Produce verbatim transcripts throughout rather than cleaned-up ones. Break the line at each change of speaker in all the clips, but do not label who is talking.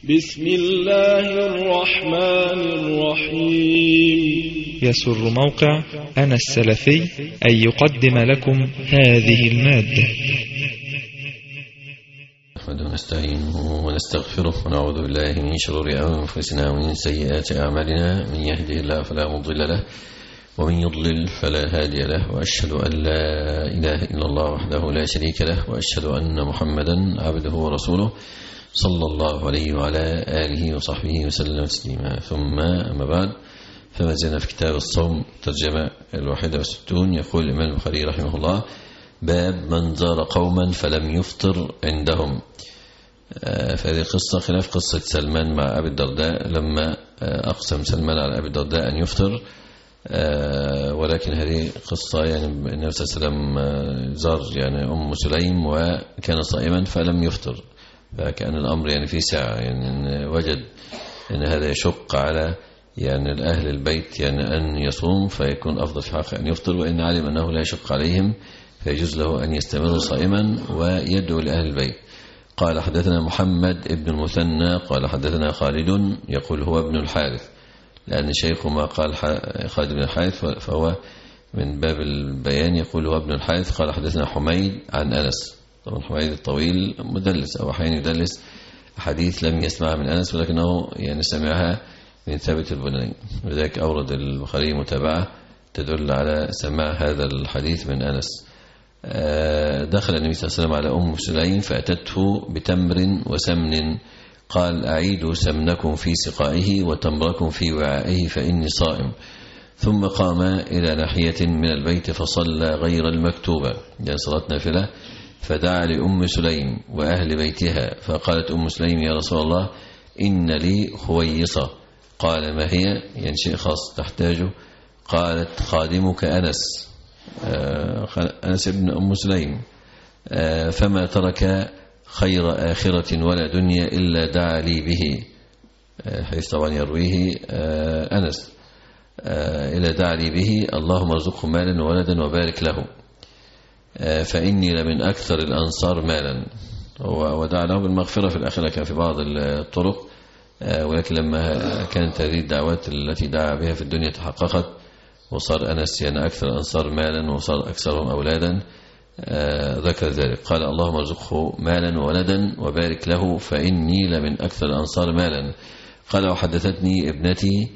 بسم الله الرحمن الرحيم.
يسر موقع أنا السلفي أن يقدم لكم هذه المادة.
نحمده ونستعينه ونستغفره ونعوذ بالله من شرور أنفسنا ومن سيئات أعمالنا، من يهده الله فلا مضل له ومن يضلل فلا هادي له، وأشهد أن لا إله إلا الله وحده لا شريك له، وأشهد أن محمدا عبده ورسوله صلى الله عليه وعلى آله وصحبه وسلم تسليما. ثم أما بعد، فما زلنا في كتاب الصوم ترجمة الواحدة والستون. يقول الإمام البخاري رحمه الله: باب من زار قوما فلم يفطر عندهم. فهذه قصة خلاف قصة سلمان مع أبي الدرداء لما أقسم سلمان على أبي الدرداء أن يفطر، ولكن هذه قصة يعني النبي صلى الله عليه وسلم زار يعني أم سليم وكان صائما فلم يفطر، فكان الأمر يعني في ساعة، يعني وجد أن هذا يشق على يعني الأهل البيت يعني أن يصوم، فيكون أفضل في حقه أن يفطر، وإن علم أنه لا يشق عليهم فيجوز له أن يستمر صائما ويدعو لأهل البيت. قال: حدثنا محمد ابن المثنى قال حدثنا خالد، يقول هو ابن الحارث، لأن شيخه ما قال خالد بن الحارث فهو من باب البيان، يقول هو ابن الحارث. قال: حدثنا حميد عن أنس. طبعا حميد الطويل مدلس أو أحيانا يدلس حديث لم يسمعها من أنس، ولكنه يعني سمعها من ثابت البناني، ولذلك أورد البخاري متابعة تدل على سماع هذا الحديث من أنس. دخل النبي صلى الله عليه وسلم على أم سليم فأتته بتمر وسمن، قال: أعيدوا سمنكم في سقائه وتمركم في وعائه فإني صائم. ثم قام إلى ناحية من البيت فصلى غير المكتوبة، يعني صلاة نافلة، فدعا لأم سليم وأهل بيتها، فقالت أم سليم: يا رسول الله، إن لي خويصة. قال: ما هي؟ يعني شيء خاص تحتاجه. قالت: خادمك أنس، أنس ابن أم سليم، فما ترك خير آخرة ولا دنيا إلا دعا لي به. حيث طبعا يرويه أنس، إلا دعا لي به، اللهم ارزقه مالا وولدا وبارك له، فإني لمن أكثر الأنصار مالا. ودعا له بالمغفرة في الآخرة كان في بعض الطرق، ولكن لما كانت هذه الدعوات التي دعا بها في الدنيا تحققت وصار أنس يعني أكثر الأنصار مالا وصار أكثرهم أولادا، ذكر ذلك. قال: اللهم ارزقه مالا وولدا وبارك له، فإني لمن أكثر الأنصار مالا. قال: وحدثتني ابنتي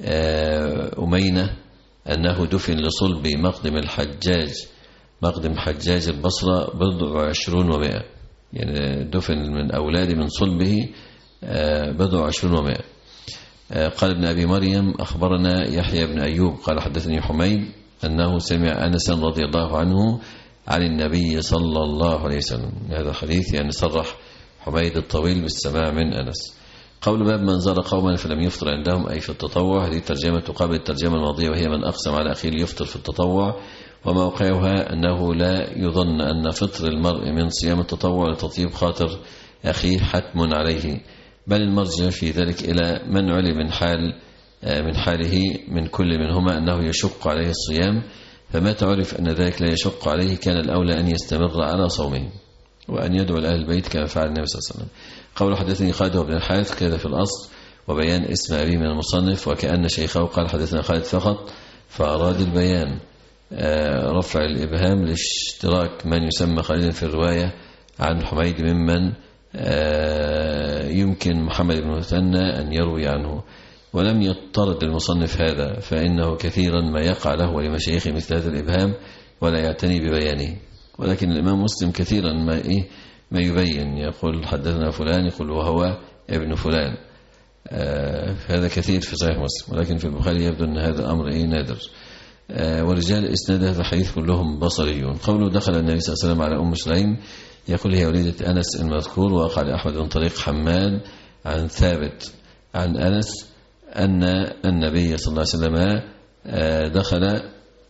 أمينة أنه دفن لصلب مقدم الحجاج، مقدم حجاج البصرة بضع وعشرون ومائة، يعني دفن من أولاده من صلبه بضع وعشرون ومائة. قال ابن أبي مريم: أخبرنا يحيى بن أيوب قال حدثني حميد أنه سمع أنسا رضي الله عنه عن النبي صلى الله عليه وسلم. هذا الحديث يعني صرح حميد الطويل بالسماع من أنس. قول باب من زار قوما فلم يفطر عندهم، أي في التطوع. هذه الترجمة تقابل الترجمة الماضية، وهي من أقسم على أخيه ليفطر في التطوع، وموقعها أنه لا يظن أن فطر المرء من صيام التطوع لتطيب خاطر أخيه حتم عليه، بل المرجع في ذلك إلى من علم من حال من حاله من كل منهما أنه يشق عليه الصيام، فما تعرف أن ذلك لا يشق عليه كان الأولى أن يستمر على صومه وأن يدعو لأهل البيت كما فعل النبي صلى الله عليه وسلم. قول حدثني خالد بن الحارث كذا في الأصل، وبيان اسم أبيه من المصنف، وكأن شيخه قال حدثنا خالد فقط فأراد البيان، رفع الإبهام لاشتراك من يسمى خالدا في الرواية عن حميد ممن يمكن محمد بن مثنى أن يروي عنه، ولم يضطرد المصنف هذا، فإنه كثيرا ما يقع له ولمشايخه مثل هذا الإبهام ولا يعتني ببيانه. ولكن الإمام مسلم كثيرا ما إيه ما يبين، يقول حدثنا فلان، يقول وهو ابن فلان، هذا كثير في صحيح مسلم، ولكن في البخاري يبدو أن هذا الأمر إيه نادر. ورجال إسناد هذا الحديث كلهم بصريون. قوله دخل النبي صلى الله عليه وسلم على أم سليم، يقول هي وليدة أنس المذكور، وقع لأحمد من طريق حماد عن ثابت عن أنس أن النبي صلى الله عليه وسلم دخل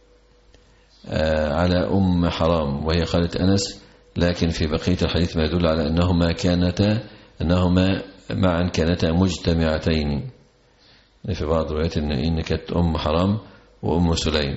على أم حرام وهي خالة أنس، لكن في بقية الحديث ما يدل على أنهما كانتا أنهما معا كانتا مجتمعتين. في بعض الروايات إن كانت أم حرام وأم سليم،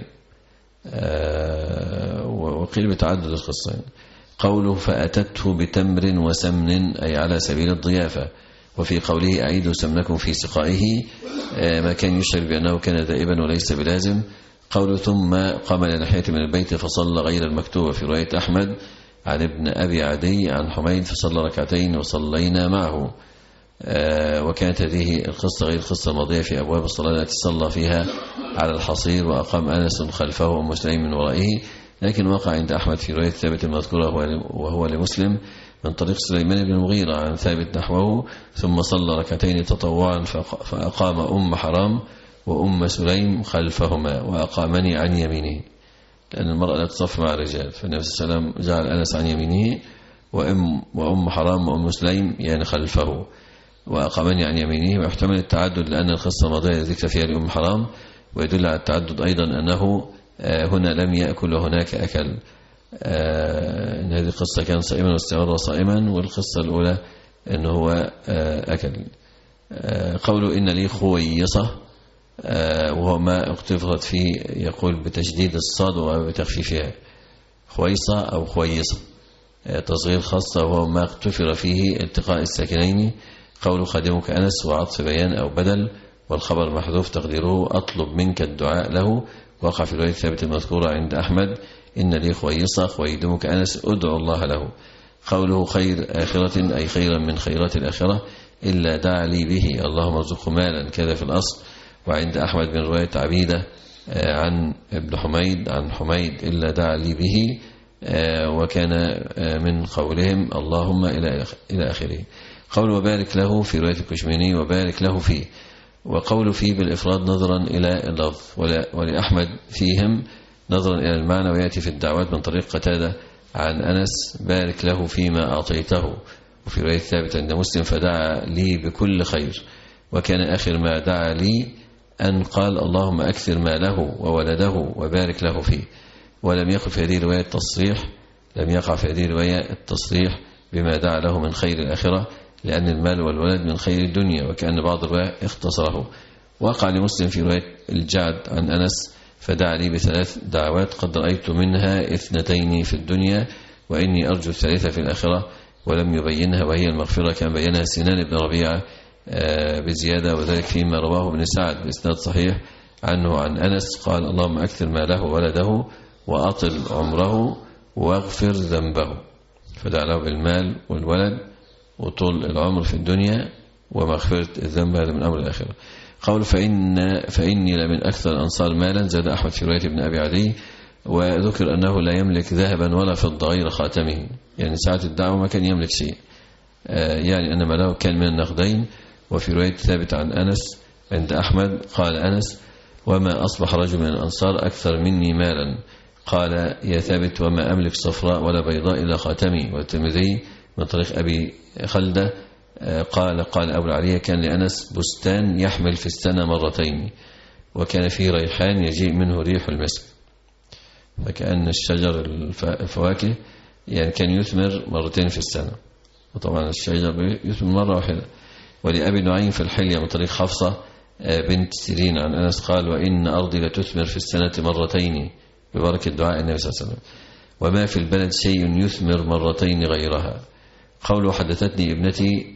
وقيل بتعدد القصين. قوله فأتته بتمر وسمن أي على سبيل الضيافة، وفي قوله أعيدوا سمنكم في سقائه ما كان يشعر بأنه كان دائبا وليس بلازم. قوله ثم قام إلى ناحية من البيت فصلى غير المكتوبة في رواية أحمد عن ابن أبي عدي عن حميد فصلى ركعتين وصلينا معه. وكانت هذه القصة غير القصة الماضية في أبواب الصلاة التي صلى فيها على الحصير وأقام أنس خلفه وأم سليم من ورائه، لكن وقع عند أحمد في رواية ثابت المذكورة وهو لمسلم من طريق سليمان بن المغيرة عن ثابت نحوه ثم صلى ركعتين تطوعا فأقام أم حرام وأم سليم خلفهما وأقامني عن يمينه، لأن المرأة لا تصف مع الرجال، فالنبي صلى الله عليه وسلم جعل أنس عن يمينه وأم, وأم حرام وأم سليم يعني خلفه وأقامني عن يمينه. ويحتمل التعدد لأن القصة الماضية ذكر فيها لأم حرام، ويدل على التعدد أيضا أنه هنا لم يأكل وهناك أكل، إن هذه القصة كان صائما واستمر صائما، والقصة الأولى أنه هو أكل. قوله إن لي خويصة وهو ما اقتفرت فيه يقول بتشديد الصاد وبتخفيفها، خويصة أو خويصة تصغير خاصة وهو ما اقتفر فيه التقاء الساكنين. قول خادمك أنس وعطف بيان أو بدل، والخبر محذوف تقديره أطلب منك الدعاء له، وقع في رواية ثابت المذكورة عند أحمد إن لي خويصة خويدمك أنس أدعو الله له. قوله خير آخرة أي خيرا من خيرات الآخرة إلا دعا لي به اللهم ارزقه مالا كذا في الأصل. وعند أحمد من رواية عبيدة عن ابن حميد عن حميد إلا دعا لي به، وكان من قولهم اللهم إلى آخره. قول وبارك له في رواية الكشميني وبارك له فيه، وقول فيه بالإفراد نظرا إلى اللفظ، ولأحمد فيهم نظرا إلى المعنى، ويأتي في الدعوات من طريق قتادة عن أنس بارك له فيما أعطيته. وفي رواية ثابت عند مسلم فدعا لي بكل خير، وكان آخر ما دعا لي أن قال اللهم أكثر ماله وولده وبارك له فيه. ولم يقل في هذه الرواية التصريح لم يقع في هذه الرواية التصريح بما دعا له من خير الآخرة، لأن المال والولد من خير الدنيا، وكأن بعض الرواية اختصره. وقع لمسلم في رواية الجعد عن أنس فدعا لي بثلاث دعوات قد رأيت منها اثنتين في الدنيا وإني أرجو الثالثة في الآخرة، ولم يبينها وهي المغفرة كان بينها سنان بن ربيعة بزيادة، وذلك فيما رواه ابن سعد بإسناد صحيح عنه عن أنس قال اللهم أكثر ماله وولده وأطل عمره واغفر ذنبه، فدعا له بالمال والولد وطول العمر في الدنيا ومغفرة الذنب، هذا من أمر الآخرة. قول فإن فإني لمن أكثر الأنصار مالا، زاد أحمد في رواية ابن أبي عدي، وذكر أنه لا يملك ذهبا ولا فضة غير خاتمه، يعني ساعة الدعوة ما كان يملك شيء، يعني أن ماله كان من النقدين. وفي رواية ثابت عن أنس عند أحمد قال أنس وما أصبح رجل من الأنصار أكثر مني مالا، قال يا ثابت وما أملك صفراء ولا بيضاء إلا خاتمي. والترمذي من طريق أبي خلدة قال قال أبو العلية كان لأنس بستان يحمل في السنة مرتين، وكان فيه ريحان يجيء منه ريح المسك، فكأن الشجر الفواكه يعني كان يثمر مرتين في السنة، وطبعا الشجر يثمر مرة واحدة. ولأبي نعيم في الحلية من طريق حفصة بنت سيرين عن أنس قال وإن أرضي لتثمر في السنة مرتين ببركة دعاء النبي صلى الله عليه وسلم، وما في البلد شيء يثمر مرتين غيرها. قوله حدثتني ابنتي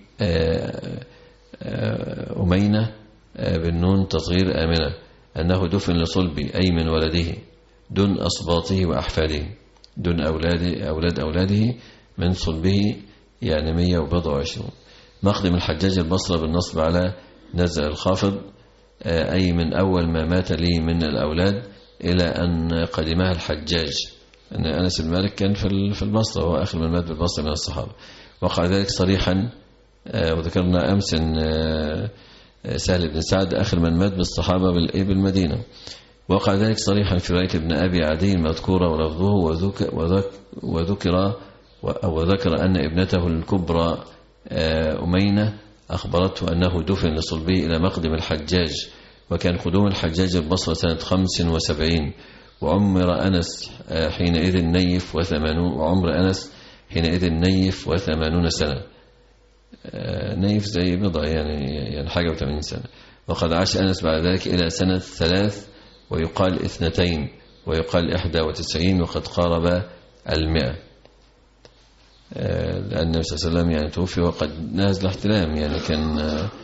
أمينة بالنون تصغير آمنة أنه دفن لصلبي أي من ولده دون أصباطه وأحفاده، دون أولاده أولاد أولاده من صلبه يعني مية وبضع وعشرون. مقدم الحجاج البصرة بالنصب على نزع الخافض أي من أول ما مات لي من الأولاد إلى أن قدمها الحجاج، أن أنس بن مالك كان في البصرة وهو آخر من مات بالبصرة من الصحابة. وقع ذلك صريحا، وذكرنا أمس أن سهل بن سعد آخر من مات بالصحابة بالمدينة. وقع ذلك صريحا في رواية ابن أبي عدي المذكورة ولفظه وذكر وذكر أن ابنته الكبرى أمينة أخبرته أنه دفن لصلبه إلى مقدم الحجاج، وكان قدوم الحجاج البصرة سنة خمس وسبعين، وعمر أنس حينئذ نيف وثمانون وعمر أنس حينئذ نيف وثمانون سنة، نيف زي بضع يعني يعني حاجة وثمانين سنة. وقد عاش أنس بعد ذلك إلى سنة ثلاث ويقال اثنتين ويقال إحدى وتسعين، وقد قارب المئة. لأن النبي صلى الله عليه وسلم يعني توفي وقد نازل احتلام، يعني كان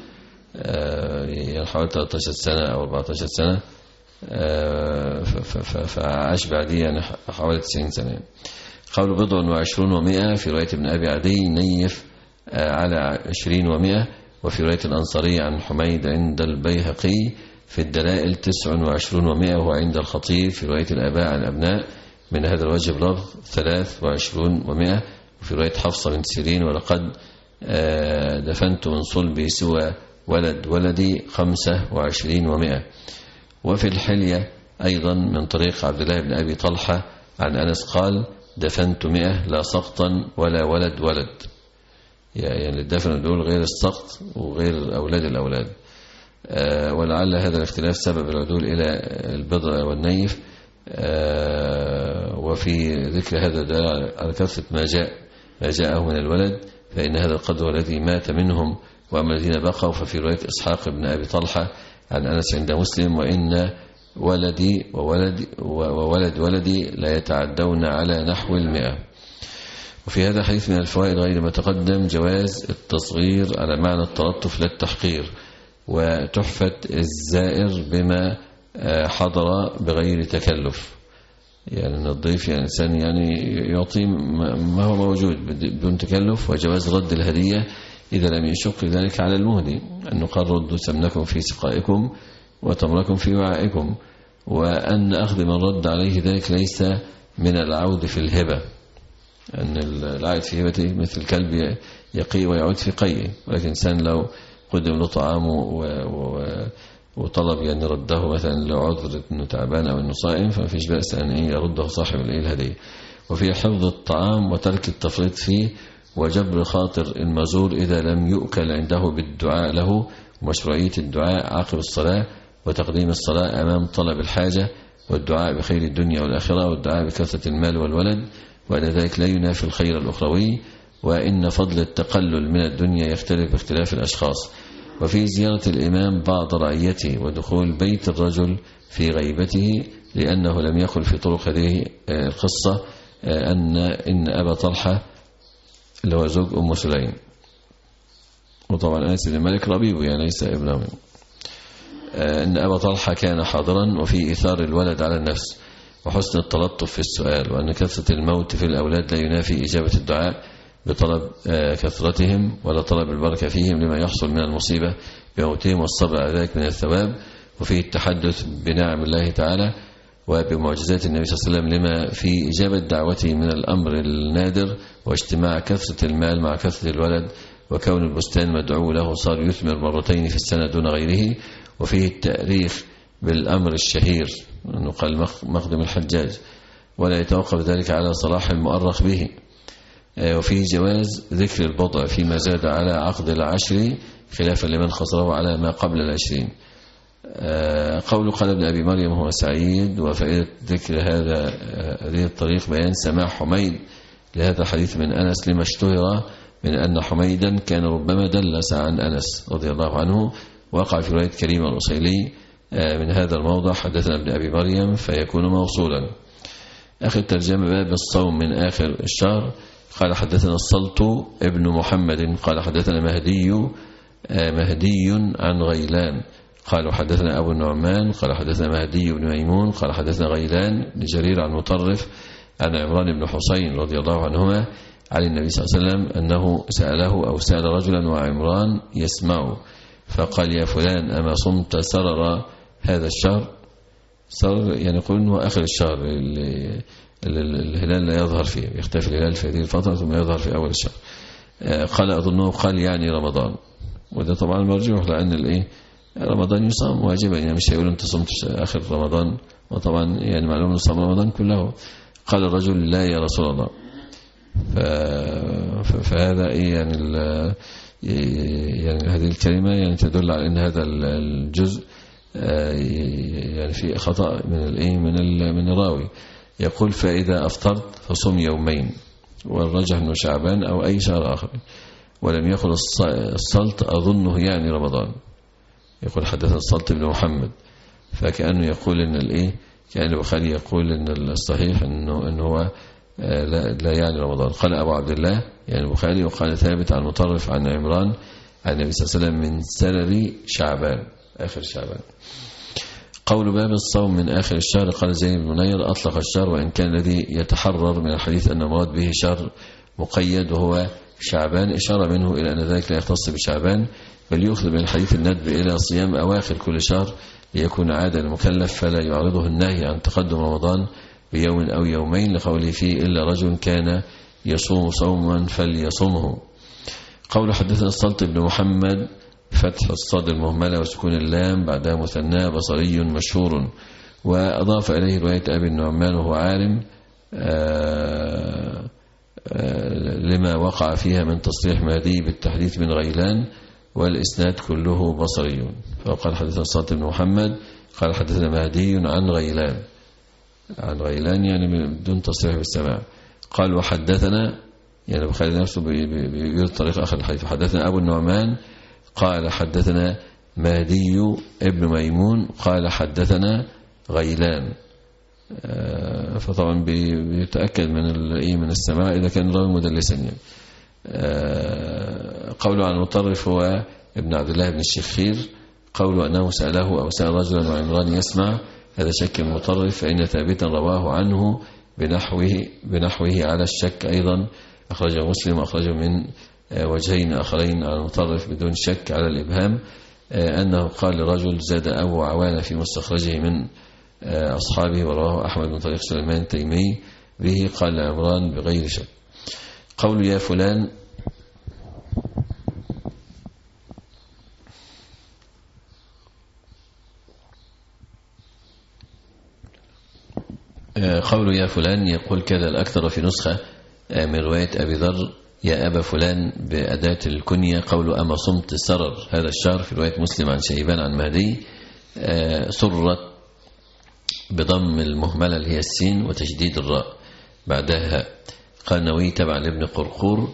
يعني حوالي ثلاثة عشر سنة أو أربعة عشر سنة، فعاش بعديه يعني حوالي تسعين سنة. قول بضع وعشرون ومئة في رواية ابن أبي عدي نيف على عشرين ومئة، وفي رواية الأنصاري عن حميد عند البيهقي في الدلائل تسع وعشرون ومئة، وهو عند الخطيب في رواية الآباء عن الأبناء من هذا الوجه بلفظ ثلاث وعشرون ومئة، وفي رواية حفصة بنت سيرين ولقد دفنت من صلبي سوى ولد ولدي خمسة وعشرين ومئة. وفي الحلية أيضا من طريق عبد الله بن أبي طلحة عن أنس قال دفنت مئة لا سقطا ولا ولد ولد، يعني الدفن دول غير السقط وغير أولاد الأولاد. أه ولعل هذا الاختلاف سبب العدول إلى البضع والنيف. أه وفي ذكر هذا دل على كثرة ما جاء ما جاءه من الولد، فإن هذا القدر الذي مات منهم، وأما الذين بقوا ففي رواية إسحاق بن أبي طلحة عن أنس عند مسلم وإن ولدي وولد وولد ولدي لا يتعدون على نحو المئة. وفي هذا حديث من الفوائد غير ما تقدم جواز التصغير على معنى التلطف لا التحقير، وتحفة الزائر بما حضر بغير تكلف، يعني أن الضيف يعني إنسان يعني يعطي ما هو موجود بدون تكلف، وجواز رد الهدية إذا لم يشق ذلك على المهدي، أن قال ردوا سمنكم في سقائكم وتمركم في وعائكم، وأن أخذ من رد عليه ذلك ليس من العود في الهبة، أن العائد في هبته مثل الكلب يقي ويعود في قيه، ولكن إنسان لو قدم له طعام وطلب يعني رده مثلا لعذر أنه تعبان أو أنه صائم، فما فيش بأس أن يرده صاحب الهدية. وفي حفظ الطعام وترك التفريط فيه، وجبر خاطر المزور إذا لم يؤكل عنده بالدعاء له، ومشروعية الدعاء عقب الصلاة، وتقديم الصلاة أمام طلب الحاجة، والدعاء بخير الدنيا والآخرة، والدعاء بكثرة المال والولد، وأن ذلك لا ينافي الخير الأخروي، وإن فضل التقلل من الدنيا يختلف باختلاف الأشخاص. وفي زيارة الإمام بعض رعيته، ودخول بيت الرجل في غيبته، لأنه لم يقل في طرق هذه القصة أن إن أبا طلحة اللي هو زوج أم سليم، وطبعا أنس بن مالك ربيبه يعني ليس ابنه، أن أبا طلحة كان حاضرا، وفي إثار الولد على النفس وحسن التلطف في السؤال، وأن كثرة الموت في الأولاد لا ينافي إجابة الدعاء بطلب كثرتهم ولا طلب البركة فيهم لما يحصل من المصيبة بموتهم، والصبر على ذلك من الثواب. وفيه التحدث بنعم الله تعالى وبمعجزات النبي صلى الله عليه وسلم لما في إجابة دعوته من الأمر النادر، واجتماع كثرة المال مع كثرة الولد، وكون البستان مدعو له صار يثمر مرتين في السنة دون غيره. وفيه التأريخ بالأمر الشهير أنه قال مخدم الحجاج، ولا يتوقف ذلك على صلاح المؤرخ به. وفيه جواز ذكر البضع فيما زاد على عقد العشر خلافا لمن خسره على ما قبل العشرين. قول قال ابن أبي مريم هو سعيد. وفائدة ذكر هذا هذه الطريق بيان سماع حميد لهذا الحديث من أنس، لما اشتهر من أن حميدا كان ربما دلس عن أنس رضي الله عنه. وقع في رواية كريم الأصيلي من هذا الموضع حدثنا ابن أبي مريم فيكون موصولا. آخر ترجمة باب الصوم من آخر الشهر. قال حدثنا السلط ابن محمد قال حدثنا مهدي مهدي عن غيلان قالوا حدثنا أبو النعمان قال حدثنا مهدي بن ميمون قال حدثنا غيلان لجرير عن مطرف عن عمران بن حسين رضي الله عنهما عن النبي صلى الله عليه وسلم أنه سأله أو سأل رجلا وعمران يسمعه فقال يا فلان أما صمت سرر هذا الشهر؟ سرر يعني يقول أنه آخر الشهر اللي الهلال لا يظهر فيه، يختفي الهلال في هذه الفترة ثم يظهر في أول الشهر. قال أظنه قال يعني رمضان، وده طبعا مرجوح لأن الإيه رمضان يصام واجبا، يعني مش هيقول أنت صمت آخر رمضان، وطبعا يعني معلوم صام رمضان كله. قال الرجل لا يا رسول الله. فهذا إيه يعني يعني هذه الكلمة يعني تدل على أن هذا الجزء يعني في خطأ من الإيه من من الراوي. يقول فإذا أفطرت فصم يومين، والرجح أنه شعبان أو أي شهر آخر. ولم يقل السلط أظنه يعني رمضان، يقول حدثنا السلط بن محمد، فكأنه يقول إن الإيه كأن البخاري يقول إن الصحيح إنه إنه هو لا, لا يعني رمضان. قال أبو عبد الله يعني البخاري، وقال ثابت عن مطرف عن عمران عن النبي صلى الله عليه وسلم من سلل شعبان آخر شعبان. قول باب الصوم من آخر الشهر. قال زيد بن منير أطلق الشهر، وإن كان الذي يتحرر من الحديث أن المراد به شهر مقيد وهو شعبان، إشارة منه إلى أن ذلك لا يختص بشعبان، بل يؤخذ من الحديث الندب إلى صيام أواخر كل شهر ليكون عادة المكلف، فلا يعرضه النهي عن تقدم رمضان بيوم أو يومين، لقوله فيه إلا رجل كان يصوم صوما فليصومه. قول حدثنا الصلت بن محمد فتح الصاد المهملة وسكون اللام بعدها مثنى بصري مشهور، وأضاف إليه رواية أبي النعمان وهو عالم آآ آآ لما وقع فيها من تصريح مهدي بالتحديث من غيلان، والإسناد كله بصري. فقال حدثنا الصلت بن محمد قال حدثنا مهدي عن غيلان، عن غيلان يعني بدون تصريح بالسماع. قال وحدثنا يعني بخاري نفسه بيقول طريق آخر الحديث، حدثنا أبو النعمان قال حدثنا مهدي ابن ميمون قال حدثنا غيلان. فطبعا بيتأكد من من السماع إذا كان راوي مدلسا يعني. قوله عن المطرف هو ابن عبد الله بن الشخير. قوله أنه سأله أو سأل رجلا وعمران يسمع، هذا شك المطرف، فإن ثابتا رواه عنه بنحوه, بنحوه على الشك أيضا، أخرجه مسلم أخرجه من وجهين آخرين على المطرف بدون شك على الإبهام، أنه قال لرجل زاد أبو عوانة في مستخرجه من أصحابه، ورواه أحمد من طريق سليمان التيمي به، قال عمران بغير شك. قول يا فلان قول يا فلان يقول كذا الأكثر في نسخة من رواية أبي ذر يا أبا فلان بأداة الكنية. قول أما صمت سرر هذا الشهر في رواية مسلم عن شيبان عن مهدي سرت بضم المهملة اللي هي السين وتشديد الراء بعدها. قال نووي تبع لابن قرقور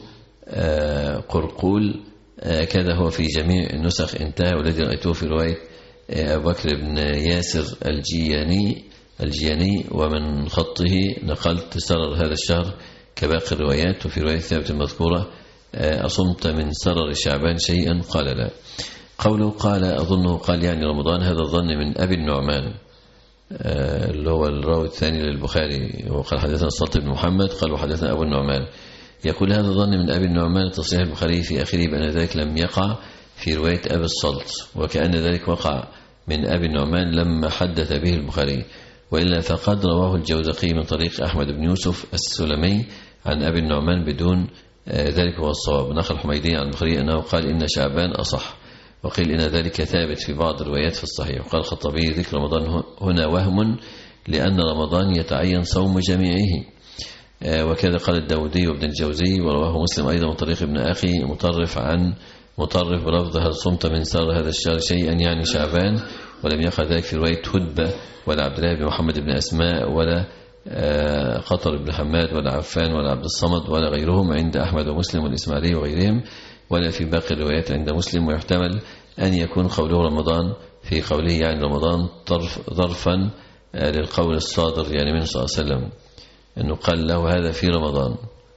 قرقول كذا هو في جميع النسخ انتهى، والذي رأيته في رواية أبو بكر بن ياسر الجياني الجياني ومن خطه نقلت سرر هذا الشهر كباقي الروايات. وفي رواية ثابت المذكورة أصمت من سرر شعبان شيئا قال لا. قوله قال أظنه قال يعني رمضان، هذا الظن من أبي النعمان اللي هو الراوي الثاني للبخاري، وقال حدثنا الصلت بن محمد قال وحدثنا أبو النعمان. يقول هذا الظن من أبي النعمان تصريح البخاري في آخره بأن ذلك لم يقع في رواية أبي الصلت، وكأن ذلك وقع من أبي النعمان لما حدث به البخاري، وإلا فقد رواه الجوزقي من طريق أحمد بن يوسف السلمي عن أبي النعمان بدون ذلك هو الصواب. نقل الحميدي عن البخاري أنه قال إن شعبان أصح، وقيل إن ذلك ثابت في بعض الروايات في الصحيح. وقال الخطابي ذكر رمضان هنا وهم، لأن رمضان يتعين صوم جميعه، وكذا قال الداودي وابن الجوزي، ورواه مسلم أيضا من طريق ابن أخي مطرف عن مطرف بلفظ هل صمت من سار هذا الشهر شيئا يعني شعبان، ولم يقع ذلك في رواية هدبة ولا عبد الله بن محمد بن أسماء ولا قطر بن حماد ولا عفان ولا عبد الصمد ولا غيرهم عند أحمد ومسلم والإسماعيلي وغيرهم، ولا في باقي الروايات عند مسلم. ويحتمل أن يكون قوله رمضان في قوله يعني رمضان ظرفا للقول الصادر يعني منه صلى الله عليه وسلم، أنه قال له هذا في رمضان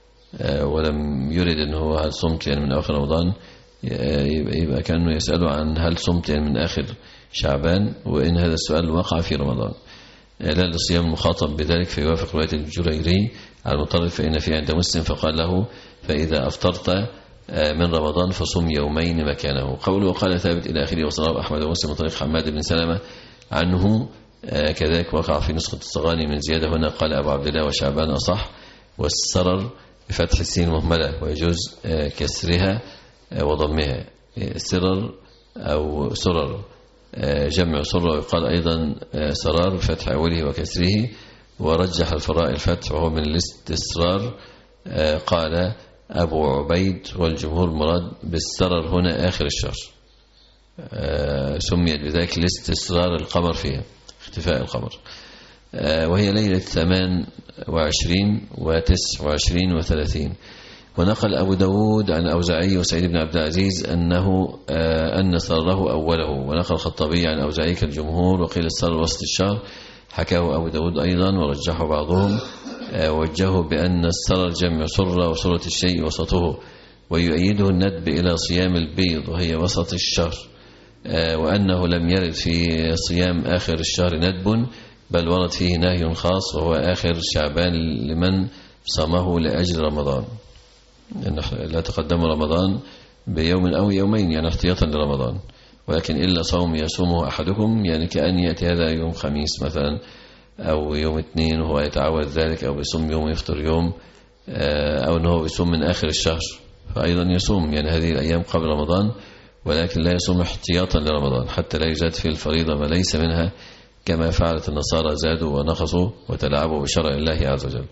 ولم يرد أنه هو هل صمت يعني من آخر رمضان، يبقى كأنه يسأله عن هل صمت يعني من آخر شعبان، وإن هذا السؤال وقع في رمضان لا للصيام المخاطب بذلك، فيوافق رواية الجريري على المطرف فإن في عند مسلم فقال له فإذا أفطرت من رمضان فصم يومين مكانه. قوله وقال ثابت إلى آخره وصناب أحمد ومسلم من طريق حماد بن سلمة عنه كذلك وقع في نسخة الصغاني من زيادة هنا. قال أبو عبد الله وشعبان أصح، والسرر بفتح السين مهملة ويجوز كسرها وضمها، سرر أو سرر جمع سرر، ويقال أيضا سرار بفتح أوله وكسره، ورجح الفراء الفتح وهو من الاستسرار. قال أبو عبيد والجمهور المراد بالسرر هنا آخر الشهر، سميت بذلك لاستسرار القمر فيها اختفاء القمر، وهي ليلة ثمان وعشرين وتسع وعشرين وثلاثين. ونقل أبو داود عن أوزاعي وسعيد بن عبد العزيز أنه أن سره أوله، ونقل الخطابي عن أوزاعي كالجمهور، وقيل السر وسط الشهر، حكاه أبو داود أيضا ورجحه بعضهم وجهه بأن السرر جمع سرة وسرة الشيء وسطه، ويؤيده الندب إلى صيام البيض وهي وسط الشهر، وأنه لم يرد في صيام آخر الشهر ندب، بل ورد فيه نهي خاص وهو آخر شعبان لمن صامه لأجل رمضان. لا تقدم رمضان بيوم أو يومين يعني احتياطا لرمضان، ولكن إلا صوم يصومه أحدكم، يعني كأن يأتي هذا يوم خميس مثلا أو يوم اثنين وهو يتعود ذلك، أو يصوم يوم يفطر يوم، أو أنه يصوم من آخر الشهر فأيضا يصوم يعني هذه الأيام قبل رمضان، ولكن لا يصوم احتياطا لرمضان حتى لا يزاد في الفريضة ما ليس منها، كما فعلت النصارى زادوا ونقصوا وتلاعبوا بشرع الله عز وجل.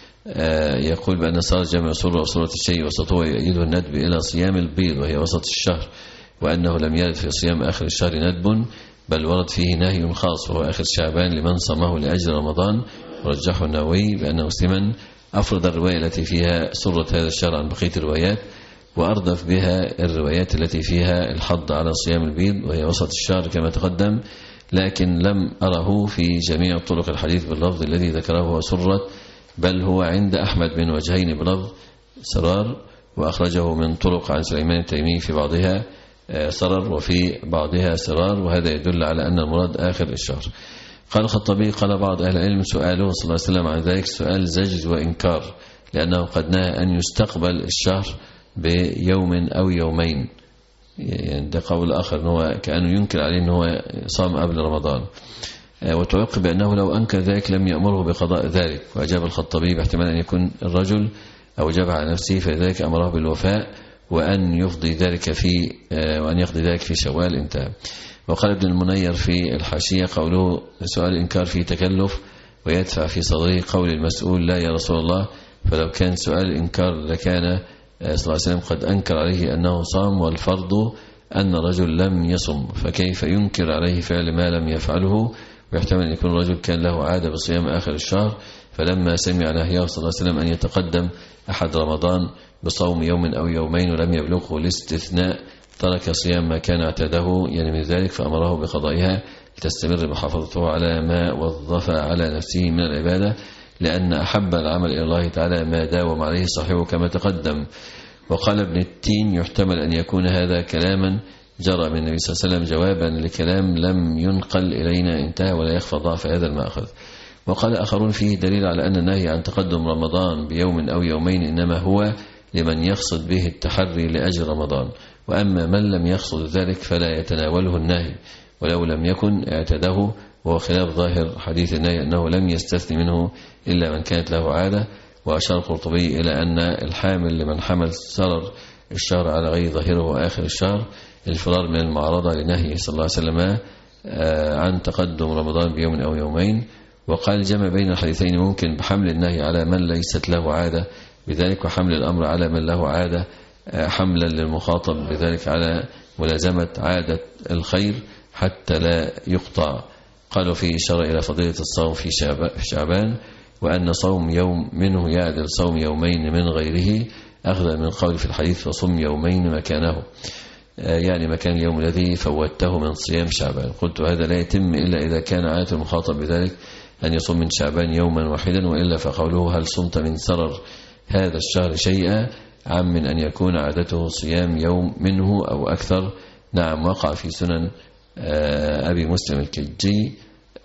يقول بأن الصلاة جمع سرة وسرة الشيء وسطه، ويؤيده الندب إلى صيام البيض وهي وسط الشهر، وأنه لم يرد في صيام آخر الشهر ندب، بل ورد فيه نهي خاص وهو آخر شعبان لمن صامه لأجل رمضان. ورجحه النووي بأن مسلما أفرد الرواية التي فيها سرة هذا الشهر عن بقية الروايات، وأردف بها الروايات التي فيها الحض على صيام البيض وهي وسط الشهر كما تقدم، لكن لم أره في جميع طرق الحديث باللفظ الذي ذكره هو سرة، بل هو عند أحمد من وجهين بلفظ سرار، وأخرجه من طرق عن سليمان التيمي في بعضها سرر وفي بعضها سرار، وهذا يدل على أن المراد آخر الشهر. قال الخطابي قال بعض أهل العلم سؤاله صلى الله عليه وسلم عن ذلك سؤال زجر وإنكار، لأنه قد نهى أن يستقبل الشهر بيوم أو يومين، يعني ده قول آخر أنه كأنه ينكر عليه أنه صام قبل رمضان، وتوقع بأنه لو أنكر ذلك لم يأمره بقضاء ذلك. وأجاب الخطابي باحتمال أن يكون الرجل أوجب على نفسه فذلك أمره بالوفاء، وأن يفضي ذلك في وأن يقضي ذلك في شوال انتهى. وقال ابن المنير في الحاشية قوله سؤال إنكار فيه تكلف، ويدفع في صدره قول المسؤول لا يا رسول الله، فلو كان سؤال إنكار لكان صلى الله عليه وسلم قد أنكر عليه أنه صام، والفرض أن رجل لم يصم، فكيف ينكر عليه فعل ما لم يفعله؟ ويحتمل أن يكون الرجل كان له عادة بصيام آخر الشهر، فلما سمع نهيه صلى الله عليه وسلم أن يتقدم أحد رمضان بصوم يوم أو يومين ولم يبلغه الاستثناء ترك صيام ما كان اعتاده يعني من ذلك، فأمره بقضائها لتستمر محافظته على ما وظف على نفسه من العبادة، لأن أحب العمل إلى الله تعالى ما داوم عليه صاحبه كما تقدم. وقال ابن التين يحتمل أن يكون هذا كلاما جرى من النبي صلى الله عليه وسلم جوابا لكلام لم ينقل إلينا انتهى، ولا يخفى ضعف هذا المأخذ. وقال آخرون فيه دليل على أن النهي عن تقدم رمضان بيوم أو يومين إنما هو لمن يقصد به التحري لأجل رمضان، وأما من لم يقصد ذلك فلا يتناوله النهي، ولو لم يكن اعتده، وهو خلاف ظاهر حديث النهي أنه لم يستثني منه إلا من كانت له عادة. وأشار القرطبي إلى أن الحامل لمن حمل سرر الشهر على غير ظاهره وآخر الشهر الفرار من المعارضة لنهيه صلى الله عليه وسلم عن تقدم رمضان بيوم أو يومين. وقال الجمع بين الحديثين ممكن بحمل النهي على من ليست له عادة بذلك، وحمل الأمر على من له عادة حملا للمخاطب بذلك على ملازمة عادة الخير حتى لا يقطع. قالوا فيه إشارة إلى فضيلة الصوم في شعبان، وأن صوم يوم منه يعدل صوم يومين من غيره، أخذ من قول في الحديث فصم يومين مكانه، يعني مكان اليوم الذي فوته من صيام شعبان. قلت هذا لا يتم إلا إذا كان عادة المخاطب بذلك أن يصوم من شعبان يوما واحدا، وإلا فقوله هل صمت من سرر هذا الشهر شيئا عم من أن يكون عادته صيام يوم منه أو أكثر. نعم وقع في سنن أبي مسلم الكجي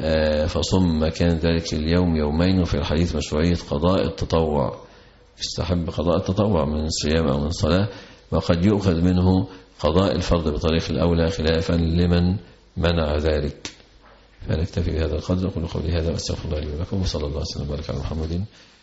فصم مكان ذلك اليوم يومين، وفي الحديث مشروعية قضاء التطوع، يستحب قضاء التطوع من صيام أو من صلاة، وقد يؤخذ منه قضاء الفرض بطريق الأولى خلافا لمن منع ذلك. فنكتفي بهذا القدر. أقول قولي هذا وأستغفر الله لي ولكم، وصلى الله وسلم وبارك على محمد